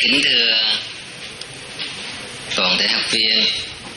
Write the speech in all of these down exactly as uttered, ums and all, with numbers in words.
Kính thưa toàn thể học viên,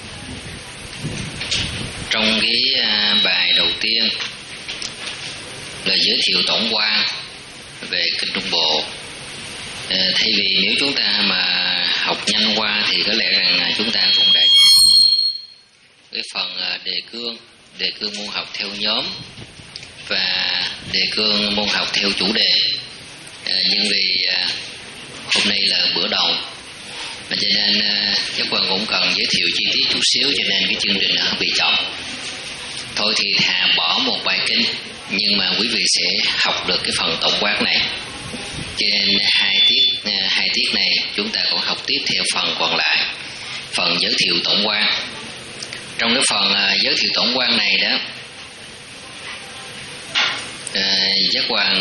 trong cái bài đầu tiên là giới thiệu tổng quan về Kinh Trung Bộ. Thay vì nếu chúng ta mà học nhanh qua thì có lẽ rằng chúng ta cũng đã cái phần đề cương, đề cương môn học theo nhóm và đề cương môn học theo chủ đề. Nhưng vì hôm nay là bữa đầu cho nên chắc Quang cũng cần giới thiệu chi tiết chút xíu, cho nên cái chương trình hơi bị chậm. Thôi thì thà bỏ một bài kinh, nhưng mà quý vị sẽ học được cái phần tổng quát này. Cho nên hai tiết hai tiết này chúng ta cũng học tiếp theo phần còn lại, phần giới thiệu tổng quan. Trong cái phần giới thiệu tổng quan này đó, Giác Quang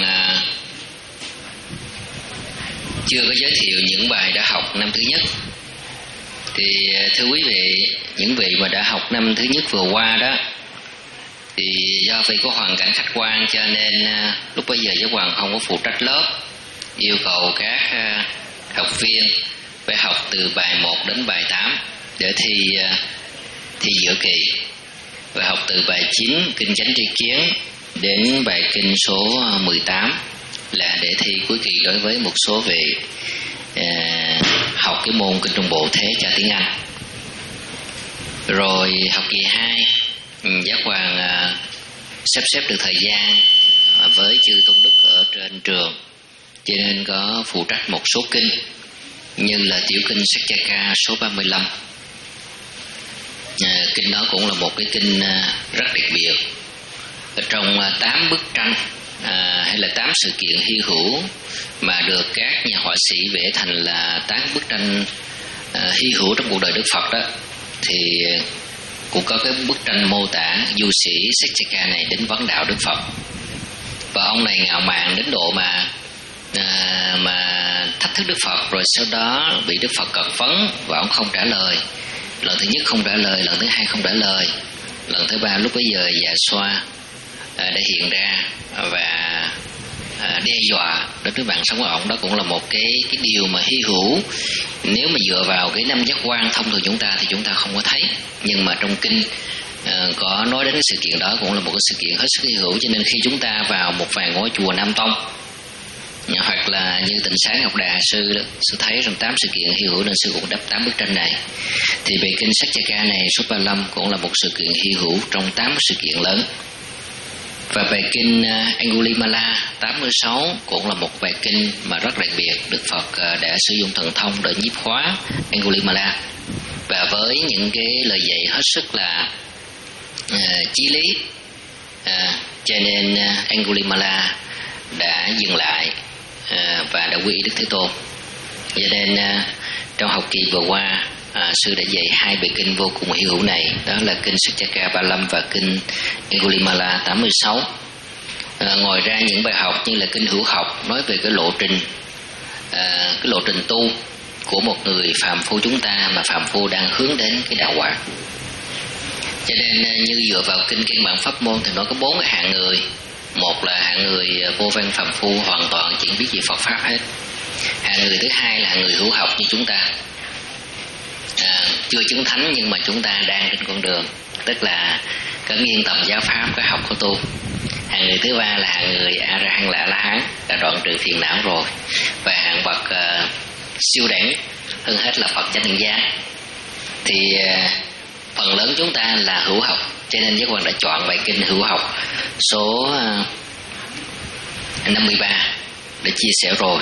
chưa có giới thiệu những bài đã học năm thứ nhất. Thì thưa quý vị, những vị mà đã học năm thứ nhất vừa qua đó, thì do vì có hoàn cảnh khách quan cho nên lúc bấy giờ Giác Quang không có phụ trách lớp, yêu cầu các học viên phải học từ bài một đến bài tám để thi thi giữa kỳ, và học từ bài chín kinh chánh tri kiến đến bài kinh số mười tám là để thi cuối kỳ đối với một số vị à, học cái môn Kinh Trung Bộ thế cho tiếng Anh. Rồi học kỳ hai, Giác Quang à, sắp xếp được thời gian à, với chư tôn đức ở trên trường, cho nên có phụ trách một số kinh như là tiểu kinh Saccaka số ba mươi lăm. À, kinh đó cũng là một cái kinh à, rất đặc biệt. Ở trong à, tám bức tranh à, hay là tám sự kiện hy hữu mà được các nhà họa sĩ vẽ thành là tám bức tranh à, hy hữu trong cuộc đời Đức Phật đó, thì cũng có cái bức tranh mô tả du sĩ Saccaka này đến vấn đạo Đức Phật. Và ông này ngạo mạn đến độ mà à, mà thách thức Đức Phật, rồi sau đó bị Đức Phật cật vấn và ông không trả lời. Lần thứ nhất không trả lời, lần thứ hai không trả lời, lần thứ ba lúc bấy giờ già xoa à, đã hiện ra và à, đe dọa đến với mạng sống của ông. Đó cũng là một cái cái điều mà hy hữu. Nếu mà dựa vào cái năm giác quan thông thường chúng ta thì chúng ta không có thấy, nhưng mà trong kinh à, có nói đến cái sự kiện đó, cũng là một cái sự kiện hết sức hy hữu. Cho nên khi chúng ta vào một vài ngôi chùa Nam Tông, hoặc là như Tịnh Sáng Ngọc Đà sư đó, sư thấy trong tám sự kiện hy hữu nên sư cũng đắp tám bức tranh này. Thì bài kinh Saccaka này số ba mươi lăm cũng là một sự kiện hy hữu trong tám sự kiện lớn. Và bài kinh Angulimala tám mươi sáu cũng là một bài kinh mà rất đặc biệt. Đức Phật đã sử dụng thần thông để nhiếp hóa Angulimala, và với những cái lời dạy hết sức là uh, chí lý, uh, cho nên uh, Angulimala đã dừng lại uh, và đã quy y Đức Thế Tôn. Cho nên uh, trong học kỳ vừa qua, À, sư đã dạy hai bài kinh vô cùng hy hữu này, đó là kinh Saccaka ba mươi lăm và kinh Angulimala tám mươi sáu. À, ngoài ra những bài học như là kinh Hữu Học nói về cái lộ trình à, cái lộ trình tu của một người phàm phu chúng ta, mà phàm phu đang hướng đến cái đạo quả. Cho nên như dựa vào kinh Căn Bản Pháp Môn thì nó có bốn cái hạng người. Một là hạng người vô văn phàm phu, hoàn toàn chỉ biết gì Phật pháp hết. Hạng người thứ hai là hạng người hữu học như chúng ta, À, chưa chứng thánh nhưng mà chúng ta đang trên con đường, tức là có nghiêng tầm giáo pháp, có học, có tu. Hạng người thứ ba là hạng người a ra hán, la la hán, đã đoạn trừ phiền não rồi. Và hạng bậc uh, siêu đẳng hơn hết là Phật Chánh Đẳng Giác. Thì uh, phần lớn chúng ta là hữu học, cho nên Giác Quan đã chọn bài kinh Hữu Học số uh, năm mươi ba để chia sẻ rồi.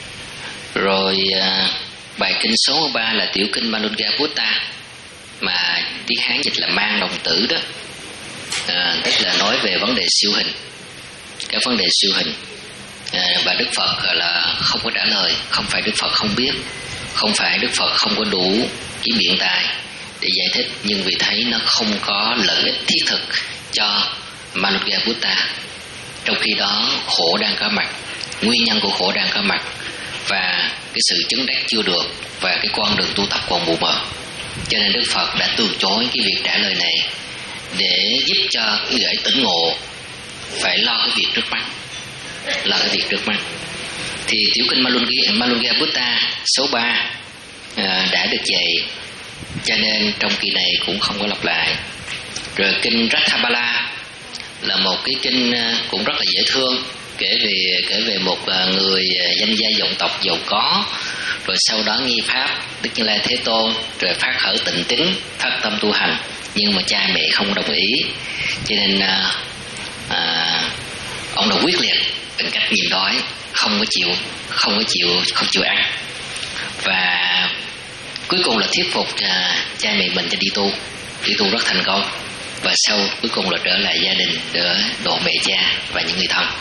Rồi uh, bài kinh số ba là tiểu kinh Manudgaputta, mà tiếng Hán dịch là mang đồng tử đó, à, tức là nói về vấn đề siêu hình, các vấn đề siêu hình. À, và Đức Phật là không có trả lời, không phải Đức Phật không biết, không phải Đức Phật không có đủ cái biện tài để giải thích, nhưng vì thấy nó không có lợi ích thiết thực cho Manudgaputta. Trong khi đó khổ đang có mặt, nguyên nhân của khổ đang có mặt, và cái sự chứng đắc chưa được, và cái con đường tu tập còn mù mờ. Cho nên Đức Phật đã từ chối cái việc trả lời này để giúp cho cái người ấy tỉnh ngộ phải lo cái việc trước mắt, lo cái việc trước mắt. Thì tiểu kinh Malunga Butta số ba à, đã được dạy, cho nên trong kỳ này cũng không có lặp lại. Rồi kinh Rathabala là một cái kinh cũng rất là dễ thương, kể về kể về một người danh gia vọng tộc giàu có, rồi sau đó nghi pháp Đức Như Lai Thế Tôn, rồi phát khởi tịnh tín, phát tâm tu hành, nhưng mà cha mẹ không đồng ý, cho nên à, à, ông đã quyết liệt bằng cách nhịn đói, không có chịu không có chịu không chịu ăn, và cuối cùng là thuyết phục à, cha mẹ mình cho đi tu đi tu rất thành công, và sau cuối cùng là trở lại gia đình để độ mẹ cha và những người thân.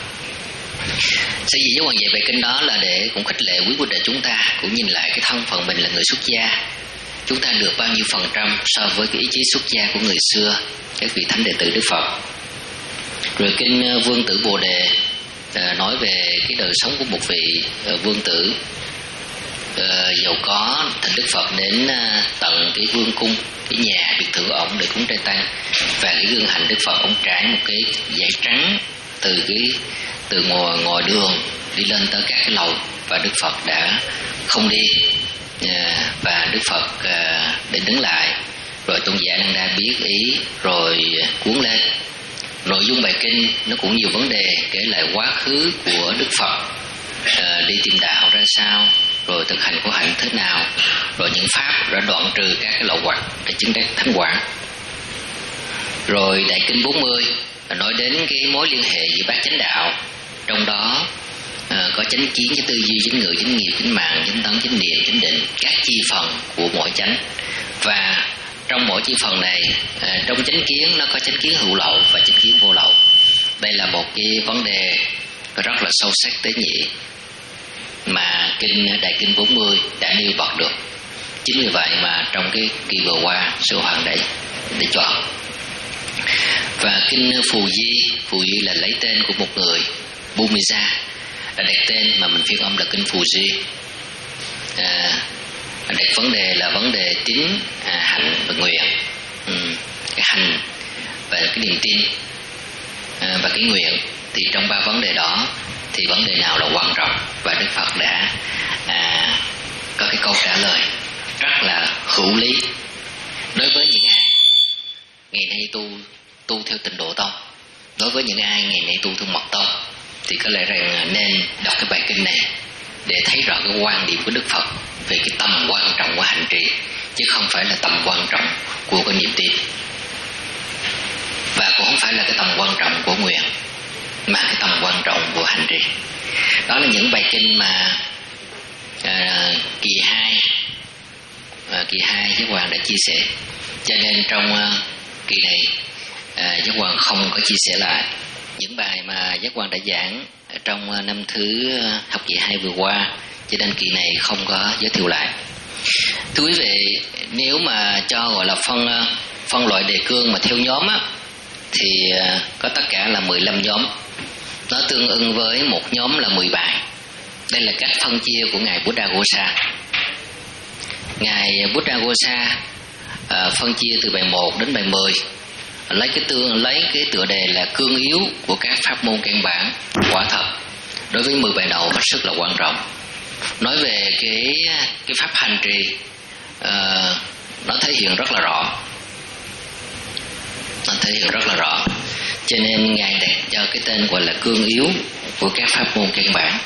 Sở dĩ giáo hoàng dạy bài kinh đó là để cũng khích lệ quý huynh đệ chúng ta cũng nhìn lại cái thân phận mình là người xuất gia, chúng ta được bao nhiêu phần trăm so với cái ý chí xuất gia của người xưa, các vị thánh đệ tử Đức Phật. Rồi kinh Vương Tử Bồ Đề à, nói về cái đời sống của một vị à, vương tử à, giàu có, thành Đức Phật đến à, tận cái vương cung, cái nhà biệt thự ổng để cúng trai tăng, và cái gương hạnh Đức Phật ổng trải một cái dải trắng từ cái từ ngoài, ngoài đường đi lên tới các cái lầu, và Đức Phật đã không đi, à, và Đức Phật à, để đứng lại, rồi tôn giả Ananda biết ý rồi cuốn lên. Nội dung bài kinh nó cũng nhiều vấn đề, kể lại quá khứ của Đức Phật à, đi tìm đạo ra sao, rồi thực hành của hạnh thế nào, rồi những pháp đã đoạn trừ các cái lậu hoặc để chứng đắc thánh quả. Rồi đại kinh bốn mươi nói đến cái mối liên hệ giữa bát chánh đạo, trong đó à, có chánh kiến, với tư duy, chánh ngữ, chánh nghiệp, chánh mạng, chánh tấn, chánh niệm, chánh định, các chi phần của mỗi chánh. Và trong mỗi chi phần này, à, trong chánh kiến nó có chánh kiến hữu lậu và chánh kiến vô lậu. Đây là một cái vấn đề rất là sâu sắc tế nhị mà kinh đại kinh bốn mươi đã nêu bật được. Chính vì vậy mà trong cái kỳ vừa qua, sư hoàng để để chọn. Và kinh Phù Di, Phù Di là lấy tên của một người, Bhumija, đã đặt tên mà mình phiên âm là kinh Phù Di. À, đặt vấn đề là vấn đề tín, à, hạnh và nguyện. Ừ, cái hành và cái niềm tin à, và cái nguyện, thì trong ba vấn đề đó thì vấn đề nào là quan trọng, và Đức Phật đã à, có cái câu trả lời rất là hữu lý đối với những ai ngày nay tu tu theo Tịnh Độ Tông. Đối với những ai ngày nay tu theo Mật Tông thì có lẽ rằng nên đọc cái bài kinh này để thấy rõ cái quan điểm của Đức Phật về cái tầm quan trọng của hành trì, chứ không phải là tầm quan trọng của cái niềm tin, và cũng không phải là cái tầm quan trọng của nguyện, mà cái tầm quan trọng của hành trì. Đó là những bài kinh mà à, kỳ hai à, kỳ hai Giáo Hoàng đã chia sẻ, cho nên trong à, kỳ này à, Giáo Hoàng không có chia sẻ lại những bài mà Giáo Hoàng đã giảng trong năm thứ học kỳ hai vừa qua, cho nên kỳ này không có giới thiệu lại. Thưa quý vị, nếu mà cho gọi là phân phân loại đề cương mà theo nhóm á, thì có tất cả là mười lăm nhóm. Nó tương ưng với một nhóm là mười bài. Đây là cách phân chia của Ngài Buddhaghosa. Ngài Buddhaghosa à, phân chia từ bài một đến bài mười, lấy cái tương lấy cái tựa đề là cương yếu của các pháp môn căn bản. Quả thật đối với mười bài đầu hết sức là quan trọng. Nói về cái cái pháp hành trì, uh, nó thể hiện rất là rõ, nó thể hiện rất là rõ. Cho nên Ngài đặt cho cái tên gọi là cương yếu của các pháp môn căn bản.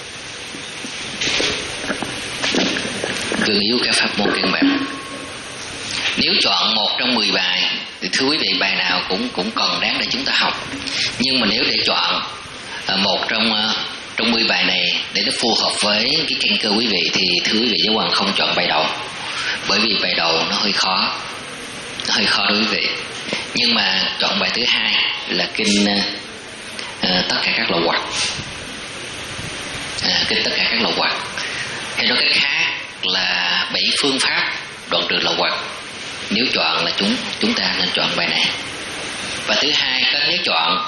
Cương yếu các pháp môn căn bản. Nếu chọn một trong mười bài thì thưa quý vị, bài nào cũng cũng còn đáng để chúng ta học. Nhưng mà nếu để chọn uh, một trong uh, trong mười bài này để nó phù hợp với cái căn cơ quý vị, thì thưa quý vị, Giáo Hoàng không chọn bài đầu, bởi vì bài đầu nó hơi khó, nó hơi khó đối với quý vị. Nhưng mà chọn bài thứ hai là kinh uh, tất cả các lậu hoặc, à, kinh tất cả các lậu hoặc, hay nói cách khác là bảy phương pháp đoạn trừ lậu hoặc. Nếu chọn là chúng chúng ta nên chọn bài này. Và thứ hai, có nếu chọn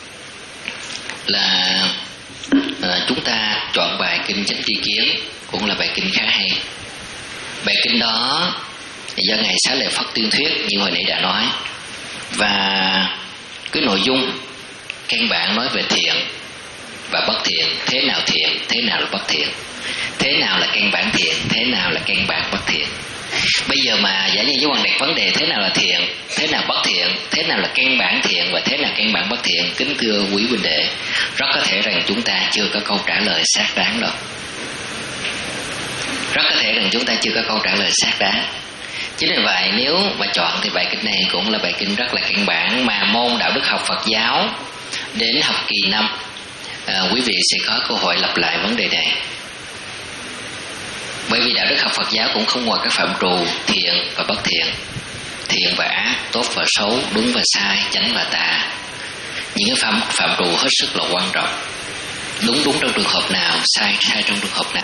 là à, chúng ta chọn bài kinh Chánh Tri Kiến, cũng là bài kinh khá hay. Bài kinh đó do Ngài Xá Lợi Phất tuyên thuyết như hồi nãy đã nói, và cái nội dung căn bản nói về thiện, và bất thiện. Thế nào thiện, thế nào là bất thiện, thế nào là căn bản thiện, thế nào là căn bản bất thiện. Bây giờ mà Giải Nhân Giáo Hoàng đặt vấn đề thế nào là thiện, thế nào bất thiện, thế nào là căn bản thiện và thế nào căn bản bất thiện, kính thưa quý huynh đệ, rất có thể rằng chúng ta chưa có câu trả lời xác đáng đâu. Rất có thể rằng chúng ta chưa có câu trả lời xác đáng. Chính vì vậy nếu mà chọn thì bài kinh này cũng là bài kinh rất là căn bản mà môn đạo đức học Phật giáo đến học kỳ năm à, quý vị sẽ có cơ hội lặp lại vấn đề này. Bởi vì đạo đức học Phật giáo cũng không ngoài các phạm trù thiện và bất thiện, thiện và ác, tốt và xấu, đúng và sai, chánh và tà. Những cái phạm, phạm trù hết sức là quan trọng. Đúng đúng trong trường hợp nào, sai sai trong trường hợp nào.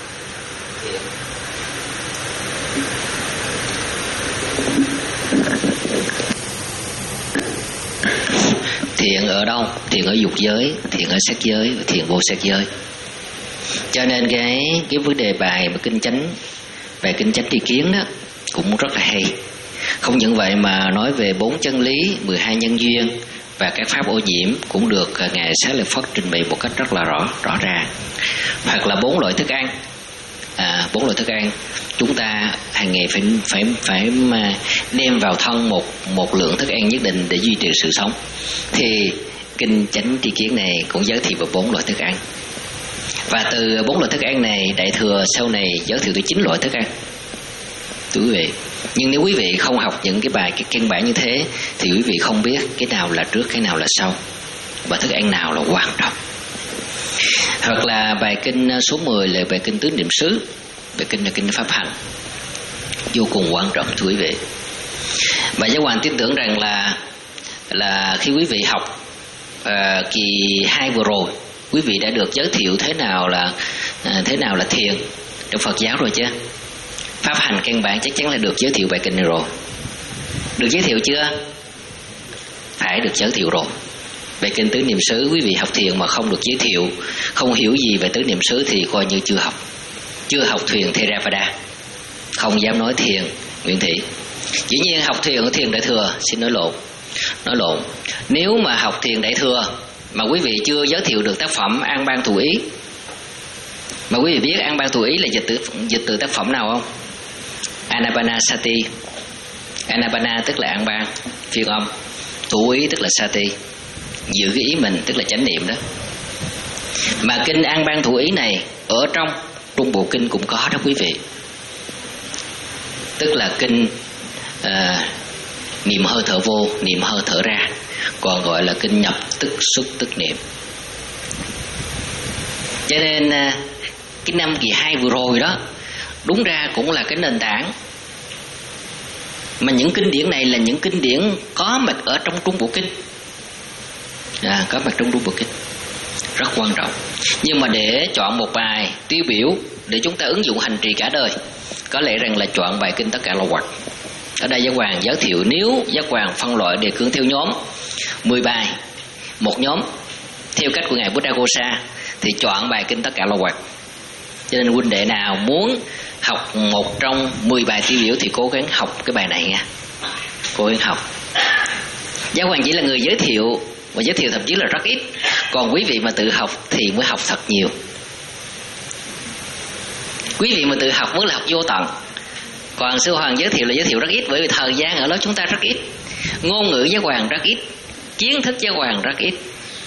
Thiện ở đâu? Thiện ở dục giới, thiện ở sắc giới, thiện vô sắc giới. Cho nên cái cái vấn đề bài mà kinh chánh, bài kinh chánh tri kiến đó cũng rất là hay. Không những vậy mà nói về bốn chân lý, mười hai nhân duyên và các pháp ô nhiễm cũng được ngài Xá Lợi Phất trình bày một cách rất là rõ rõ ràng. Hoặc là bốn loại thức ăn, à, bốn loại thức ăn chúng ta hàng ngày phải phải phải mà đem vào thân một một lượng thức ăn nhất định để duy trì sự sống. Thì kinh chánh tri kiến này cũng giới thiệu về bốn loại thức ăn. Và từ bốn loại thức ăn này, Đại Thừa sau này giới thiệu tới chín loại thức ăn. Thưa quý vị, nhưng nếu quý vị không học những cái bài cái căn bản như thế thì quý vị không biết cái nào là trước, cái nào là sau và thức ăn nào là quan trọng. Hoặc là bài kinh số mười là bài kinh tứ niệm xứ. Bài kinh là kinh pháp hành, vô cùng quan trọng thưa quý vị. Và Giáo Hoàng tin tưởng rằng là là khi quý vị học uh, kỳ hai vừa rồi, quý vị đã được giới thiệu thế nào là uh, thế nào là thiền trong Phật giáo rồi chứ. Pháp hành căn bản chắc chắn là được giới thiệu bài kinh này rồi. Được giới thiệu chưa? Phải được giới thiệu rồi. Bài kinh tứ niệm xứ, quý vị học thiền mà không được giới thiệu, không hiểu gì về tứ niệm xứ thì coi như chưa học. Chưa học thiền Theravada. Không dám nói thiền Nguyễn Thị. Dĩ nhiên học thiền ở thiền Đại Thừa, xin nói lộn. Nói lộn. Nếu mà học thiền Đại Thừa mà quý vị chưa giới thiệu được tác phẩm An Bang Thủ Ý, mà quý vị biết An Bang Thủ Ý là dịch từ, dịch từ tác phẩm nào không? Anapanasati. Anapana tức là An Bang, phiên âm. Thủ Ý tức là Sati, giữ cái ý mình tức là chánh niệm đó. Mà kinh An Bang Thủ Ý này ở trong Trung Bộ Kinh cũng có đó quý vị. Tức là kinh à, niệm hơi thở vô, niệm hơi thở ra, còn gọi là kinh nhập tức xuất tức niệm. Cho nên à, cái năm kỳ hai vừa rồi đó đúng ra cũng là cái nền tảng. Mà những kinh điển này là những kinh điển có mặt ở trong Trung Bộ Kinh, à, có mặt trong Trung Bộ Kinh, rất quan trọng. Nhưng mà để chọn một bài tiêu biểu để chúng ta ứng dụng hành trì cả đời, có lẽ rằng là chọn bài kinh Tất Cả Lậu Hoặc. Ở đây Giáo Hoàng giới thiệu, nếu Giáo Hoàng phân loại đề cương theo nhóm mười bài, một nhóm theo cách của ngài Buddhaghosa thì chọn bài kinh Tất Cả Lậu Hoặc. Cho nên huynh đệ nào muốn học một trong mười bài tiêu biểu thì cố gắng học cái bài này nha, cố gắng học. Giáo Hoàng chỉ là người giới thiệu, và giới thiệu thậm chí là rất ít. Còn quý vị mà tự học thì mới học thật nhiều. Quý vị mà tự học mới là học vô tận. Còn Sư Hoàng giới thiệu là giới thiệu rất ít, bởi vì thời gian ở đó chúng ta rất ít, ngôn ngữ Giáo Hoàng rất ít, kiến thức Giáo Hoàng rất ít.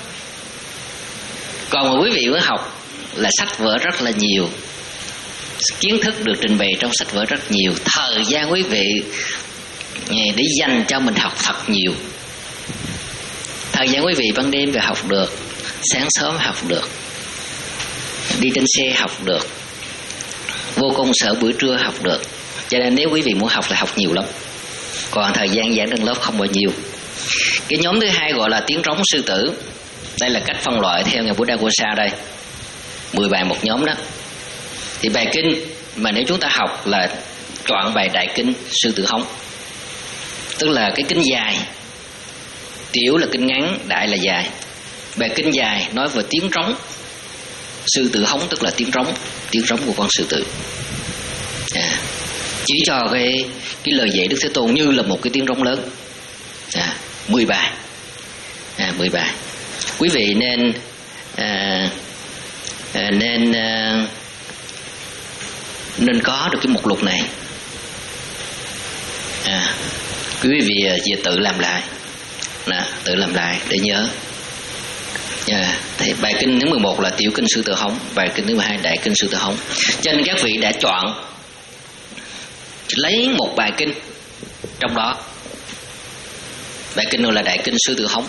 Còn mà quý vị mới học là sách vở rất là nhiều, kiến thức được trình bày trong sách vở rất nhiều. Thời gian quý vị để dành cho mình học thật nhiều. Thời gian quý vị ban đêm về học được, sáng sớm học được, đi trên xe học được, vô công sở buổi trưa học được. Cho nên nếu quý vị muốn học là học nhiều lắm. Còn thời gian giảng trên lớp không bao nhiêu. Cái nhóm thứ hai gọi là tiếng trống sư tử. Đây là cách phân loại theo ngài Buddhaghosa đây. mười bài một nhóm đó. Thì bài kinh mà nếu chúng ta học là chọn bài Đại Kinh Sư Tử Hống. Tức là cái kinh dài. Tiểu là kinh ngắn, đại là dài. Bài kinh dài nói về tiếng trống. Sư tử hống tức là tiếng trống, tiếng trống của con sư tử. À, chỉ cho cái cái lời dạy Đức Thế Tôn như là một cái tiếng trống lớn. À, mười bài. À, mười bài. Quý vị nên à, à, nên à, nên có được cái mục lục này. À, quý vị về tự làm lại, nè, tự làm lại để nhớ. Yeah. Thì bài kinh thứ mười một là tiểu kinh Sư Tử Hống, bài kinh thứ mười hai đại kinh Sư Tử Hống. Cho nên các vị đã chọn lấy một bài kinh trong đó. Bài kinh này là đại kinh Sư Tử Hống,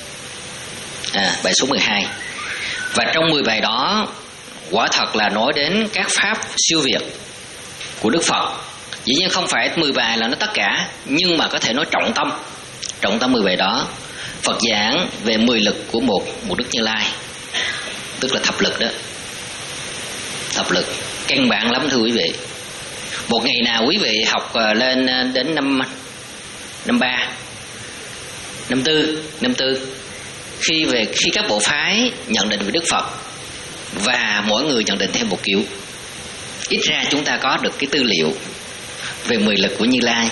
à, bài số mười hai. Và trong mười bài đó quả thật là nói đến các pháp siêu việt của Đức Phật. Dĩ nhiên không phải mười bài là nó tất cả, nhưng mà có thể nói trọng tâm. Trọng tâm mười bài đó Phật giảng về mười lực của một, một Đức Như Lai, tức là thập lực đó. Thập lực căn bản lắm thưa quý vị. Một ngày nào quý vị học lên đến năm năm ba, năm tư, năm tư, khi về khi các bộ phái nhận định về Đức Phật và mỗi người nhận định theo một kiểu, ít ra chúng ta có được cái tư liệu về mười lực của Như Lai,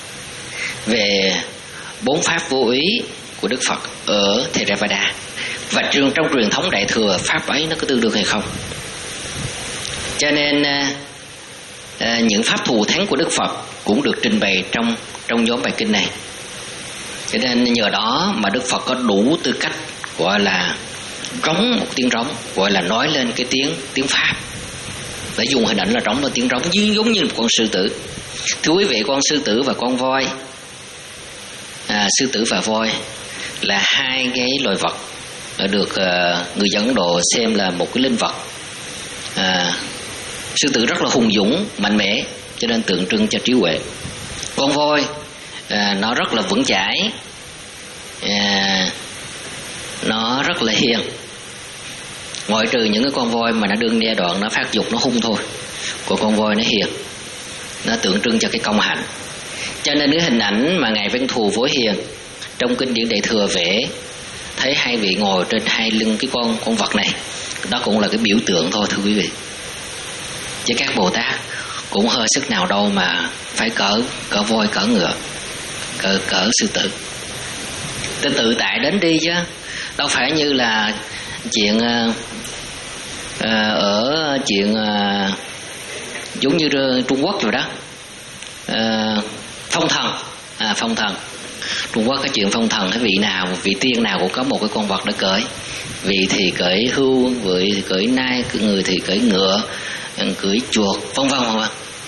về bốn pháp vô úy của Đức Phật ở Theravada, và trong, trong truyền thống Đại Thừa pháp ấy nó có tương đương hay không. Cho nên à, những pháp thù thắng của Đức Phật cũng được trình bày trong trong nhóm bài kinh này. Cho nên nhờ đó mà Đức Phật có đủ tư cách gọi là rống một tiếng rống, gọi là nói lên cái tiếng tiếng pháp, để dùng hình ảnh là rống lên tiếng rống, giống như một con sư tử. Thưa quý vị, con sư tử và con voi, à, sư tử và voi là hai cái loài vật được uh, người dân Ấn Độ xem là một cái linh vật. À, sư tử rất là hùng dũng, mạnh mẽ, cho nên tượng trưng cho trí huệ. Con voi à, nó rất là vững chãi, à, nó rất là hiền, ngoại trừ những cái con voi mà nó đương giai đoạn nó phát dục nó hung thôi. Của con voi nó hiền, nó tượng trưng cho cái công hạnh. Cho nên cái hình ảnh mà ngài Văn Thù Phổ Hiền trong kinh điển Đại Thừa vẽ, thấy hai vị ngồi trên hai lưng cái con con vật này, đó cũng là cái biểu tượng thôi thưa quý vị. Chứ các Bồ Tát cũng hơi sức nào đâu mà phải cỡ cỡ voi, cỡ ngựa, cỡ cỡ sư tử. Tự tự tại đến đi chứ, đâu phải như là chuyện uh, uh, ở chuyện uh, giống như Trung Quốc rồi đó, uh, phong thần, à, phong thần. Trung Quốc có chuyện phong thần, cái vị nào, vị tiên nào cũng có một cái con vật để cưỡi. Vị thì cưỡi hươu, vị thì cưỡi nai, người thì cưỡi ngựa, cưỡi chuột, vân vân vân vân.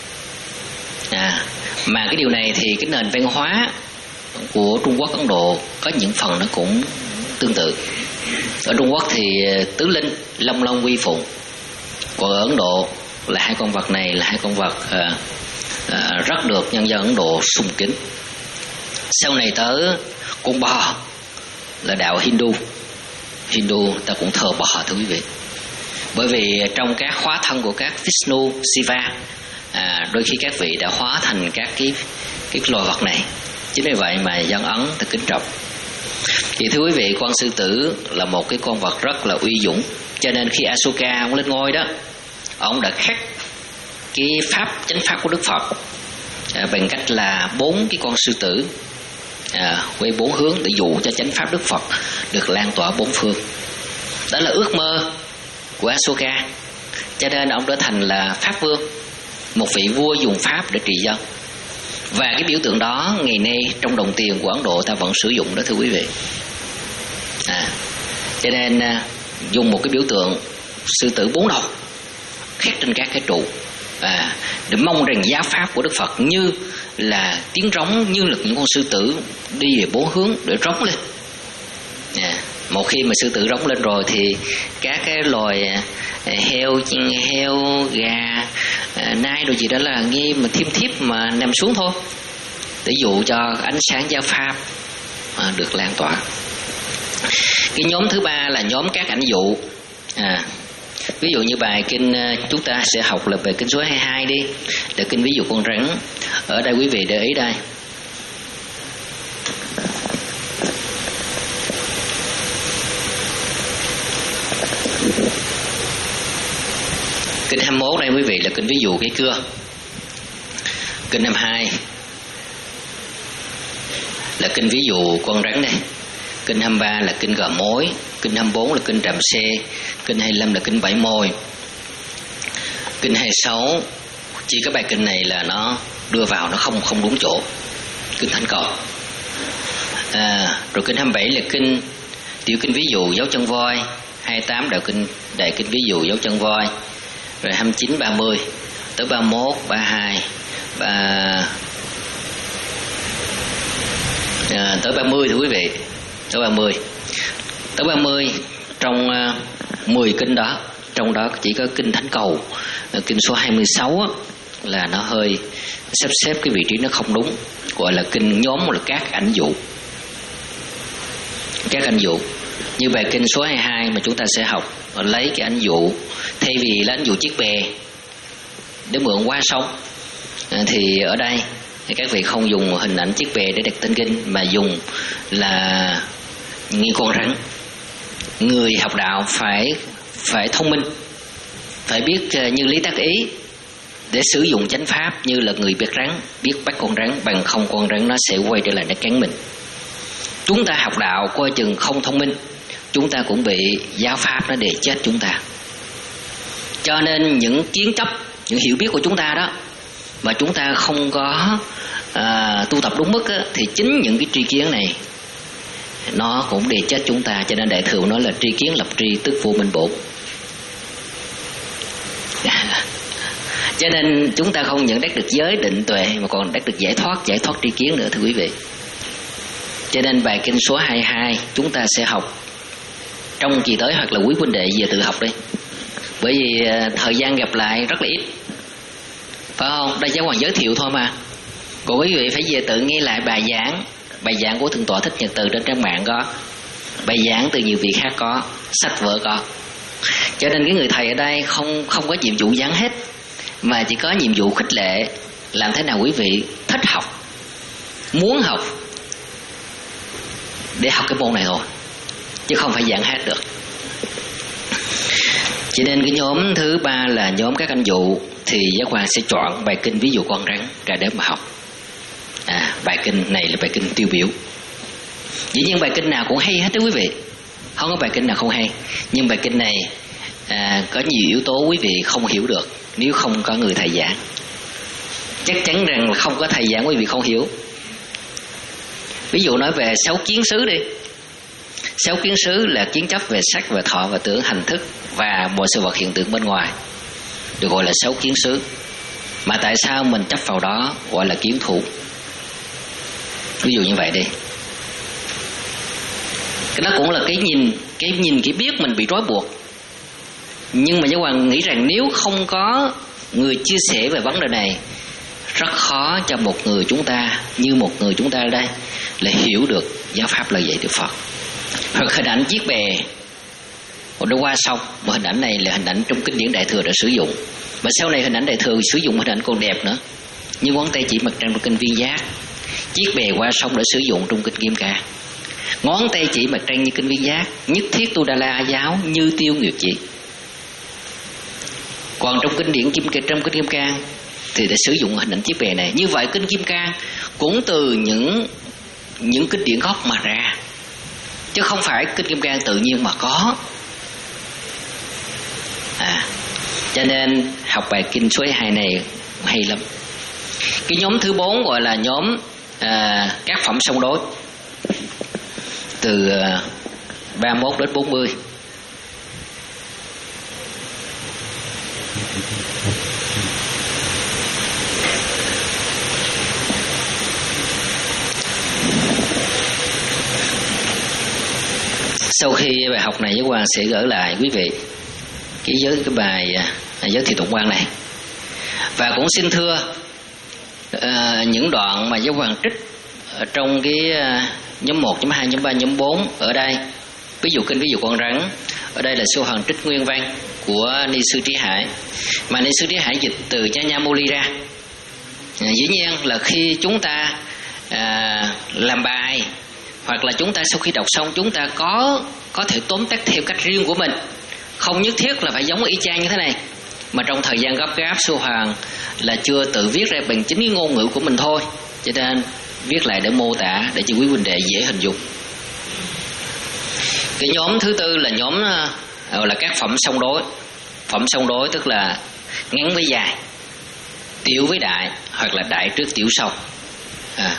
À, mà cái điều này thì cái nền văn hóa của Trung Quốc, Ấn Độ có những phần nó cũng tương tự. Ở Trung Quốc thì tứ linh, long long quy phụng, còn ở Ấn Độ là hai con vật này là hai con vật à, à, rất được nhân dân Ấn Độ sùng kính. Sau này tới con bò là đạo Hindu, Hindu ta cũng thờ bò thưa quý vị. Bởi vì trong các hóa thân của các Vishnu, Shiva, à, đôi khi các vị đã hóa thành các cái cái loài vật này. Chính vì vậy mà dân Ấn ta kính trọng. Thì thưa quý vị, con sư tử là một cái con vật rất là uy dũng. Cho nên khi Asoka ông lên ngôi đó, ông đã khắc cái pháp chánh pháp của Đức Phật à, bằng cách là bốn cái con sư tử à, quay bốn hướng để dụ cho chánh pháp Đức Phật được lan tỏa bốn phương. Đó là ước mơ của Asoka. Cho nên ông đã thành là pháp vương, một vị vua dùng pháp để trị dân. Và cái biểu tượng đó ngày nay trong đồng tiền của Ấn Độ ta vẫn sử dụng đó thưa quý vị. À, cho nên à, dùng một cái biểu tượng sư tử bốn đầu khắc trên các cái trụ à, để mong rằng giáo pháp của Đức Phật như là tiếng rống, như là những con sư tử đi về bốn hướng để rống lên. À, một khi mà sư tử rống lên rồi thì các cái loài heo, heo, gà, nai đồ gì đó là nghe mà thiêm thiếp mà nằm xuống thôi, để dụ cho ánh sáng giáo pháp à, được lan tỏa. Cái nhóm thứ ba là nhóm các ảnh dụ. À, ví dụ như bài kinh chúng ta sẽ học là bài kinh số hai mươi hai đi, là kinh ví dụ con rắn. Ở đây quý vị để ý đây. Kinh hai mươi mốt đây quý vị là kinh ví dụ cái cưa. Kinh hai mươi hai là kinh ví dụ con rắn đây. Kinh hai mươi ba là kinh gà mối. Kinh hai mươi bốn là kinh Tràm Xe, kinh hai mươi lăm là kinh Bảy Môi, kinh hai mươi sáu chỉ có bài kinh này là nó đưa vào nó không không đúng chỗ, kinh Thánh Cầu. À, rồi kinh hai mươi bảy là kinh tiểu kinh ví dụ dấu chân voi, hai mươi tám đạo kinh đại kinh ví dụ dấu chân voi, rồi hai mươi chín, ba mươi tới ba mươi mốt, ba mươi hai, ba à, tới ba mươi thưa quý vị, tới ba mươi, tới ba mươi trong uh, mười kinh đó, trong đó chỉ có kinh Thánh Cầu, uh, kinh số hai mươi sáu á, là nó hơi sắp xếp cái vị trí nó không đúng, gọi là kinh nhóm là các ảnh dụ, các ảnh dụ. Như bài kinh số hai mươi hai mà chúng ta sẽ học lấy cái ảnh dụ, thay vì là ảnh dụ chiếc bè để mượn qua sông, à, thì ở đây thì các vị không dùng hình ảnh chiếc bè để đặt tên kinh, mà dùng là như con rắn. Người học đạo phải phải thông minh, phải biết uh, như lý tác ý để sử dụng chánh pháp, như là người biết rắn biết bắt con rắn, bằng không con rắn nó sẽ quay trở lại nó cắn mình. Chúng ta học đạo coi chừng không thông minh, chúng ta cũng bị giáo pháp nó đè chết chúng ta. Cho nên những kiến chấp, những hiểu biết của chúng ta đó mà chúng ta không có à, tu tập đúng mức á, thì chính những cái tri kiến này nó cũng đè chết chúng ta. Cho nên Đại Thừa nói là tri kiến lập tri tức vô minh bổn. Cho nên chúng ta không những đắc được giới định tuệ mà còn đắc được giải thoát, giải thoát tri kiến nữa thưa quý vị. Cho nên bài kinh số hai mươi hai chúng ta sẽ học trong kỳ tới, hoặc là quý huynh đệ về tự học đi, bởi vì thời gian gặp lại rất là ít, phải không? Đây giáo hoàng giới thiệu thôi mà, còn quý vị phải về tự nghe lại bài giảng. Bài giảng của Thượng tọa Thích Nhật Từ trên trang mạng có, bài giảng từ nhiều vị khác có, sách vở có. Cho nên cái người thầy ở đây không không có nhiệm vụ giảng hết, mà chỉ có nhiệm vụ khích lệ làm thế nào quý vị thích học, muốn học để học cái môn này thôi, chứ không phải giảng hết được. Cho nên cái nhóm thứ ba là nhóm các anh dụ, thì giáo hoàng sẽ chọn bài kinh ví dụ con rắn ra để mà học. À, bài kinh này là bài kinh tiêu biểu. Dĩ nhiên bài kinh nào cũng hay hết đó quý vị, không có bài kinh nào không hay. Nhưng bài kinh này à, có nhiều yếu tố quý vị không hiểu được nếu không có người thầy giảng. Chắc chắn rằng là không có thầy giảng quý vị không hiểu. Ví dụ nói về sáu kiến xứ đi. Sáu kiến xứ là kiến chấp về sắc, về thọ, và tưởng, hành thức và mọi sự vật hiện tượng bên ngoài, được gọi là sáu kiến xứ. Mà tại sao mình chấp vào đó gọi là kiến thụ? Ví dụ như vậy đi. Cái đó cũng là cái nhìn, cái nhìn cái biết mình bị trói buộc. Nhưng mà giáo hoàng nghĩ rằng nếu không có người chia sẻ về vấn đề này, rất khó cho một người chúng ta, như một người chúng ta ở đây, là hiểu được giáo pháp là vậy từ Phật. Hoặc hình ảnh chiếc bè nó qua sông, một hình ảnh này là hình ảnh trong kinh điển Đại Thừa đã sử dụng, mà sau này hình ảnh Đại Thừa sử dụng hình ảnh còn đẹp nữa, như ngón tay chỉ mặt trăng trong kinh Viên Giác, chiếc bè qua sông đã sử dụng trong kinh Kim Cang, ngón tay chỉ mặt trăng như kinh Viên Giác, nhất thiết tu đà la giáo như tiêu nguyệt chỉ. Còn trong kinh điển Kim trong kinh Kim Cang thì đã sử dụng hình ảnh chiếc bè này. Như vậy kinh Kim Cang cũng từ những những kinh điển gốc mà ra, chứ không phải kinh Kim Cang tự nhiên mà có. À, cho nên học bài kinh số hai này hay lắm. Cái nhóm thứ bốn gọi là nhóm à, các phẩm song đối, từ à, ba mươi mốt đến bốn mươi. Sau khi bài học này, giáo hoàng sẽ gửi lại quý vị cái giới cái bài à, giới thiệu tổng quan này, và cũng xin thưa à, những đoạn mà giáo hoàng trích ở trong cái à, nhóm một, nhóm hai, nhóm ba, nhóm bốn ở đây, ví dụ kinh ví dụ con rắn, ở đây là sư hoàng trích nguyên văn của Ni sư Trí Hải, mà Ni sư Trí Hải dịch từ Nyaya-moli ra. À, dĩ nhiên là khi chúng ta à, làm bài, hoặc là chúng ta sau khi đọc xong chúng ta có có thể tóm tắt theo cách riêng của mình, không nhất thiết là phải giống y chang như thế này. Mà trong thời gian gấp gáp, sư hoàng là chưa tự viết ra bằng chính cái ngôn ngữ của mình thôi, cho nên viết lại để mô tả, để cho quý huynh đệ dễ hình dung. Cái nhóm thứ tư là nhóm gọi là các phẩm song đối. Phẩm song đối tức là ngắn với dài, tiểu với đại, hoặc là đại trước tiểu sau. À,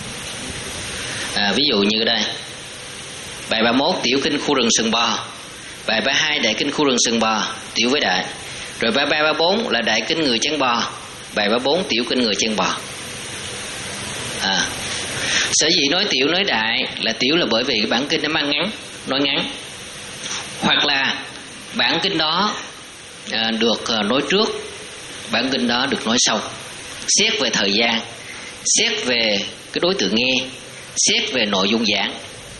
à, ví dụ như đây, bài ba mươi mốt tiểu kinh khu rừng sừng bò, bài ba mươi hai đại kinh khu rừng sừng bò, tiểu với đại. Rồi bài ba mươi bốn là đại kinh người chân bò, bài ba mươi bốn tiểu kinh người chân bò. À, sở dĩ nói tiểu nói đại là tiểu là bởi vì cái bản kinh nó mang ngắn, nói ngắn, hoặc là bản kinh đó à, được à, nói trước, bản kinh đó được nói sau. Xét về thời gian, xét về cái đối tượng nghe, xét về nội dung giảng.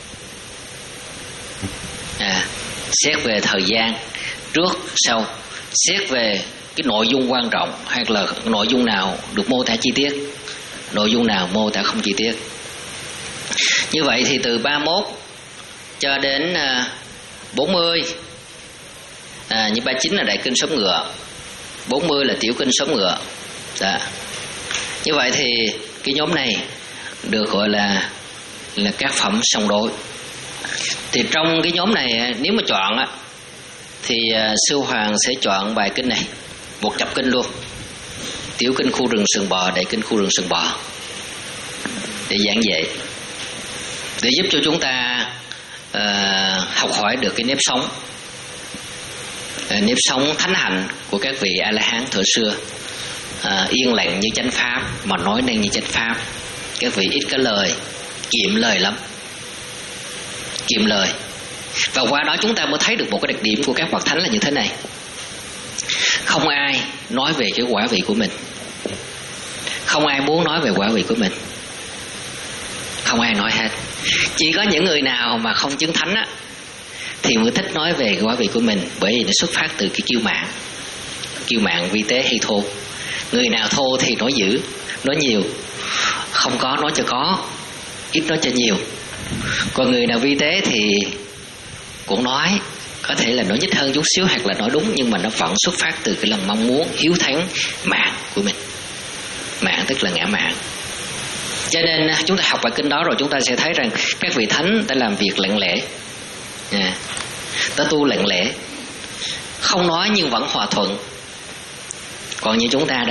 À, xét về thời gian trước sau, xét về cái nội dung quan trọng, hay là nội dung nào được mô tả chi tiết, nội dung nào mô tả không chi tiết. Như vậy thì từ ba mươi mốt cho đến bốn mươi, à, như ba mươi chín là đại kinh sống ngựa, bốn mươi là tiểu kinh sống ngựa. Đó. Như vậy thì cái nhóm này được gọi là là các phẩm song đối. Thì trong cái nhóm này nếu mà chọn á, thì Sư Hoàng sẽ chọn bài kinh này, một chapter kinh luôn, tiểu kinh khu rừng sừng bò, đại kinh khu rừng sừng bò, để giảng dạy, để giúp cho chúng ta uh, học hỏi được cái nếp sống, uh, nếp sống thánh hạnh của các vị A La Hán thời xưa. Uh, yên lặng như chánh pháp, mà nói năng như chánh pháp. Các vị ít có lời, kiệm lời lắm, kiệm lời. Và qua đó chúng ta mới thấy được một cái đặc điểm của các bậc thánh là như thế này: không ai nói về cái quả vị của mình, không ai muốn nói về quả vị của mình, không ai nói hết. Chỉ có những người nào mà không chứng thánh á, thì mới thích nói về cái quả vị của mình, bởi vì nó xuất phát từ cái kiêu mạn, kiêu mạn vi tế hay thô. Người nào thô thì nói dữ, nói nhiều, không có nói cho có, ít nói cho nhiều. Còn người nào vi tế thì cũng nói, có thể là nói nhích hơn chút xíu, hoặc là nói đúng, nhưng mà nó vẫn xuất phát từ cái lòng mong muốn hiếu thắng mạng của mình. Mạng tức là ngã mạng. Cho nên chúng ta học bài kinh đó rồi chúng ta sẽ thấy rằng các vị thánh đã làm việc lặng lẽ, à, đã tu lặng lẽ, không nói nhưng vẫn hòa thuận. Còn như chúng ta